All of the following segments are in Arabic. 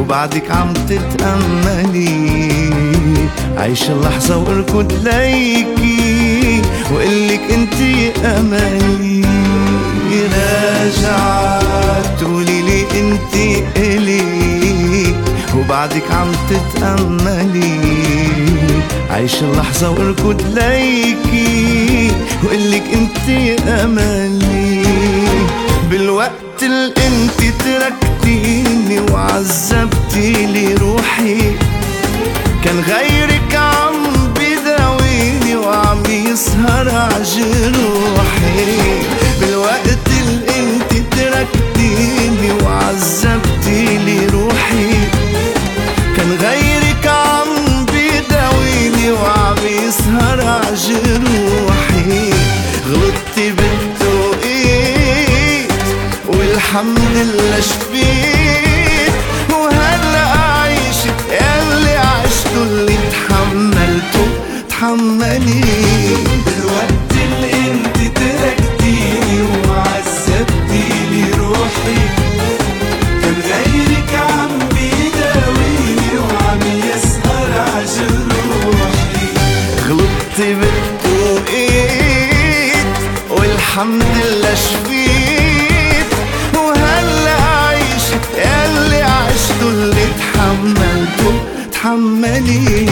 وبعدك عم تتأملي. عيش اللحظة واركض ليكي وقلك انتي املي. راجعة تقوليلي انتي الي وبعدك عم تتأملي. عيش اللحظة واركض ليكي وقلك انتي املي. بالوقت اللي انتي تركتيني وعذبتيلي روحي كان غيرك عم بداويني وعم يسهر عجروحي. بالوقت اللي انتي تركتيني وعذبتيلي روحي كان غيرك عم بداويني وعم يسهر عجروحي. غلطتي بالتوقيت والحمد لله شفيت وهلأ عايشة ياللي عشته اللي تحملته تحملي. بالوقت اللي انت تركتيني وعذبتيلي روحي كان غيرك عم بيداويني وعم يسهر عجروحي. غلطتي بالتوقيت والحمد لله شفيت وهلأ عايشة ياللي عشته اللي تحملته تحملي.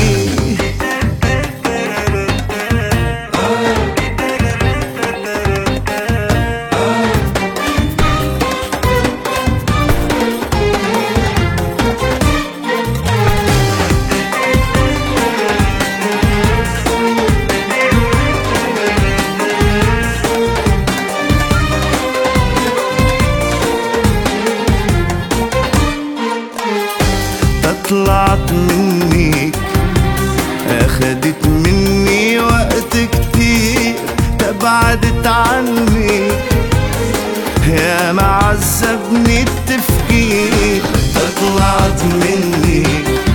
طلعت منك اخدت مني وقت كتير تبعدت عني يا معذبني التفكير. طلعت مني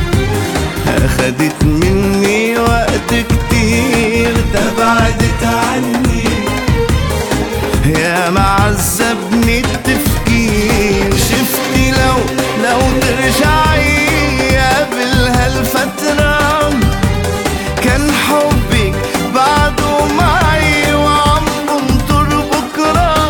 اخدت مني وقت كتير تبعدت عني يا معذبني التفكير. شفتي لو ترجعي قبل هالفترة كان حبك بعده معي وعم بنطر بكرة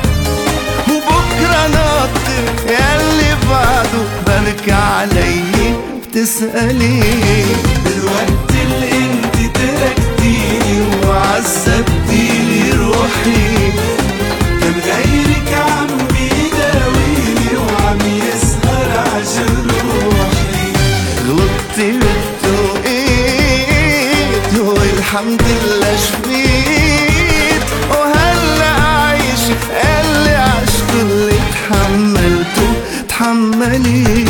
وبكرة ناطر ياللي بعده بركي علي بتسألي. بالوقت اللي انت تركتيني وعذبتيلي روحي كان غيرك عم بيداويني وعم يسهر عجروحي. غلطتي بالتوقيت والحمد لله شفيت وهلأ عايشة اللي عشته اللي تحملته تحملي.